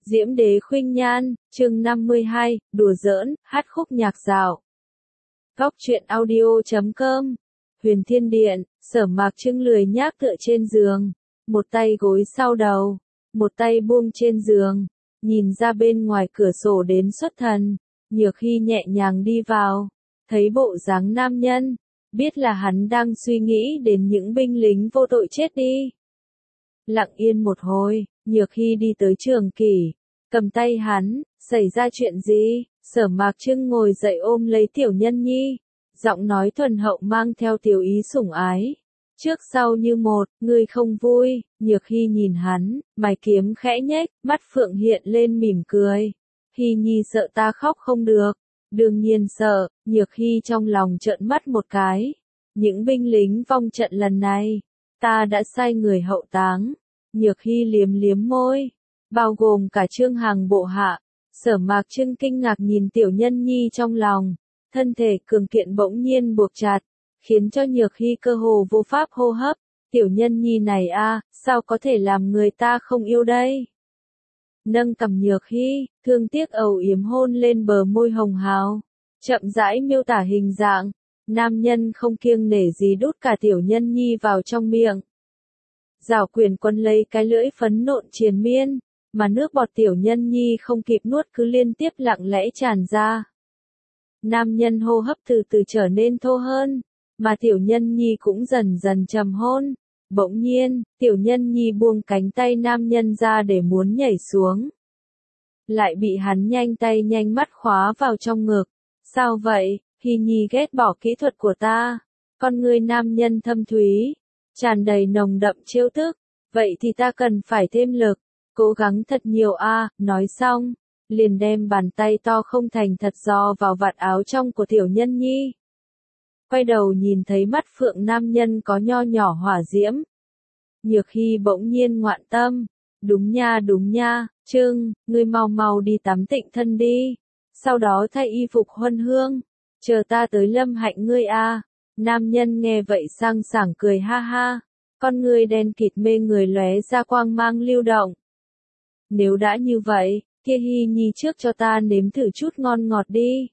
Diễm Đế Khuynh Nhan, chương 52, đùa giỡn, hát khúc nhạc dạo. Góc truyện audio.com. Huyền Thiên Điện, Sở Mạc Trưng lười nhác tựa trên giường, một tay gối sau đầu, một tay buông trên giường, nhìn ra bên ngoài cửa sổ đến xuất thần. Nhược Hy nhẹ nhàng đi vào, thấy bộ dáng nam nhân, biết là hắn đang suy nghĩ đến những binh lính vô tội chết đi. Lặng yên một hồi, Nhược Hy đi tới Trường Kỷ, cầm tay hắn, xảy ra chuyện gì? Sở Mạc Trưng ngồi dậy ôm lấy Tiểu Nhân Nhi, giọng nói thuần hậu mang theo tiểu ý sủng ái. Trước sau như một, ngươi không vui. Nhược Hy nhìn hắn, mày kiếm khẽ nhếch, mắt phượng hiện lên mỉm cười. Hy Nhi sợ ta khóc không được. Đương nhiên sợ. Nhược Hy trong lòng trợn mắt một cái. Những binh lính vong trận lần này, ta đã sai người hậu táng. Nhược Hy liếm liếm môi, bao gồm cả Trương Hằng bộ hạ. Sở Mạc Trưng kinh ngạc nhìn Tiểu Nhân Nhi trong lòng, thân thể cường kiện bỗng nhiên buộc chặt, khiến cho Nhược Hy cơ hồ vô pháp hô hấp. Tiểu Nhân Nhi này a, sao có thể làm người ta không yêu đây? Nâng cằm Nhược Hy, thương tiếc âu yếm hôn lên bờ môi hồng hào, chậm rãi miêu tả hình dạng. Nam nhân không kiêng nể gì đút cả Tiểu Nhân Nhi vào trong miệng. Giảo quyền quân lấy cái lưỡi phấn nộn triền miên, mà nước bọt Tiểu Nhân Nhi không kịp nuốt cứ liên tiếp lặng lẽ tràn ra. Nam nhân hô hấp từ từ trở nên thô hơn, mà Tiểu Nhân Nhi cũng dần dần trầm hôn. Bỗng nhiên, Tiểu Nhân Nhi buông cánh tay nam nhân ra để muốn nhảy xuống. Lại bị hắn nhanh tay nhanh mắt khóa vào trong ngực. Sao vậy? Hy Nhi ghét bỏ kỹ thuật của ta. Con ngươi nam nhân thâm thúy, tràn đầy nồng đậm trêu tức. Vậy thì ta cần phải thêm lực, cố gắng thật nhiều a. Nói xong, liền đem bàn tay to không thành thật giò vào vạt áo trong của Tiểu Nhân Nhi. Quay đầu nhìn thấy mắt phượng nam nhân có nho nhỏ hỏa diễm. Nhược Hy bỗng nhiên ngoạn tâm. Đúng nha, Trưng, ngươi mau mau đi tắm tịnh thân đi. Sau đó thay y phục huân hương. Chờ ta tới lâm hạnh ngươi a. Nam nhân nghe vậy sang sảng cười ha ha. Con ngươi đen kịt mê người lóe ra quang mang lưu động. Nếu đã như vậy, kia Hy Nhi trước cho ta nếm thử chút ngon ngọt đi.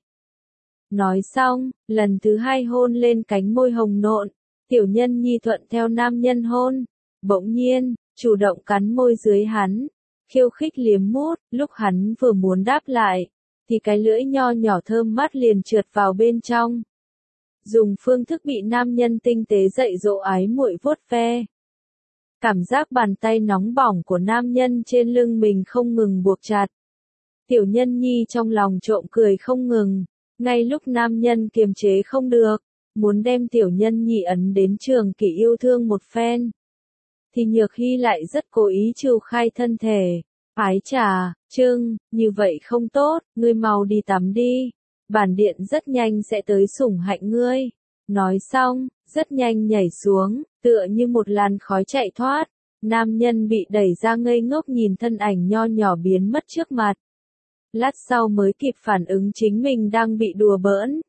Nói xong, lần thứ hai hôn lên cánh môi hồng nộn. Tiểu Nhân Nhi thuận theo nam nhân hôn. Bỗng nhiên, chủ động cắn môi dưới hắn, khiêu khích liếm mút. Lúc hắn vừa muốn đáp lại, thì cái lưỡi nho nhỏ thơm mát liền trượt vào bên trong. Dùng phương thức bị nam nhân tinh tế dạy dỗ ái muội vuốt ve. Cảm giác bàn tay nóng bỏng của nam nhân trên lưng mình không ngừng buộc chặt. Tiểu Nhân Nhi trong lòng trộm cười không ngừng. Ngay lúc nam nhân kiềm chế không được, muốn đem Tiểu Nhân Nhi ấn đến Trường Kỷ yêu thương một phen, thì Nhược Hy lại rất cố ý trừ khai thân thể. Ái chà, Trưng, như vậy không tốt, ngươi mau đi tắm đi. Bản điện rất nhanh sẽ tới sủng hạnh ngươi. Nói xong, rất nhanh nhảy xuống, tựa như một làn khói chạy thoát. Nam nhân bị đẩy ra ngây ngốc nhìn thân ảnh nho nhỏ biến mất trước mặt. Lát sau mới kịp phản ứng chính mình đang bị đùa bỡn.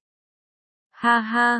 Ha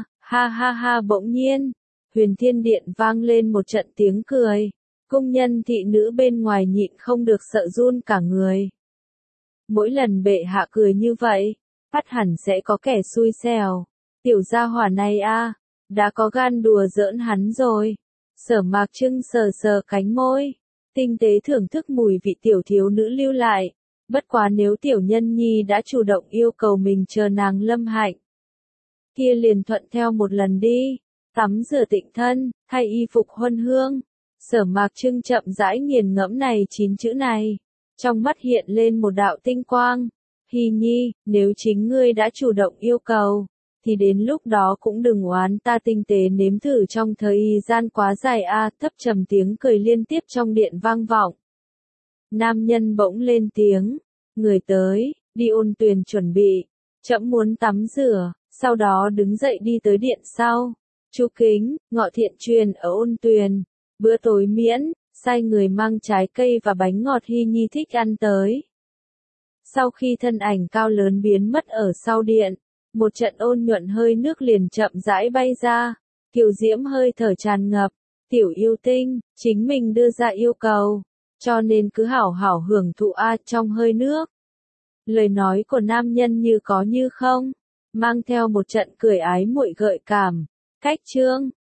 ha, bỗng nhiên, Huyền Thiên Điện vang lên một trận tiếng cười. Công nhân thị nữ bên ngoài nhịn không được sợ run cả người. Mỗi lần bệ hạ cười như vậy, phát hẳn sẽ có kẻ xui xẻo. Tiểu gia hỏa này a, đã có gan đùa giỡn hắn rồi. Sở Mạc Trưng sờ sờ cánh môi, tinh tế thưởng thức mùi vị tiểu thiếu nữ lưu lại. Bất quá nếu Tiểu Nhân Nhi đã chủ động yêu cầu mình chờ nàng lâm hạnh, kia liền thuận theo một lần đi. Tắm rửa tịnh thân, thay y phục huân hương. Sở Mạc Trưng chậm rãi nghiền ngẫm này 9 chữ này. Trong mắt hiện lên một đạo tinh quang. Hy Nhi, nếu chính ngươi đã chủ động yêu cầu, thì đến lúc đó cũng đừng oán ta tinh tế nếm thử trong thời gian quá dài a. Thấp trầm tiếng cười liên tiếp trong điện vang vọng. Nam nhân bỗng lên tiếng. Người tới, đi ôn tuyền chuẩn bị. Trẫm muốn tắm rửa, sau đó đứng dậy đi tới điện sau. Chú Kính, Ngọ Thiện truyền ở ôn tuyền. Bữa tối miễn, sai người mang trái cây và bánh ngọt Hy Nhi thích ăn tới. Sau khi thân ảnh cao lớn biến mất ở sau điện, một trận ôn nhuận hơi nước liền chậm rãi bay ra. Kiều diễm hơi thở tràn ngập. Tiểu yêu tinh, chính mình đưa ra yêu cầu. cho nên cứ hảo hảo hưởng thụ a trong hơi nước. Lời nói của nam nhân như có như không, mang theo một trận cười ái muội gợi cảm. Khách trương,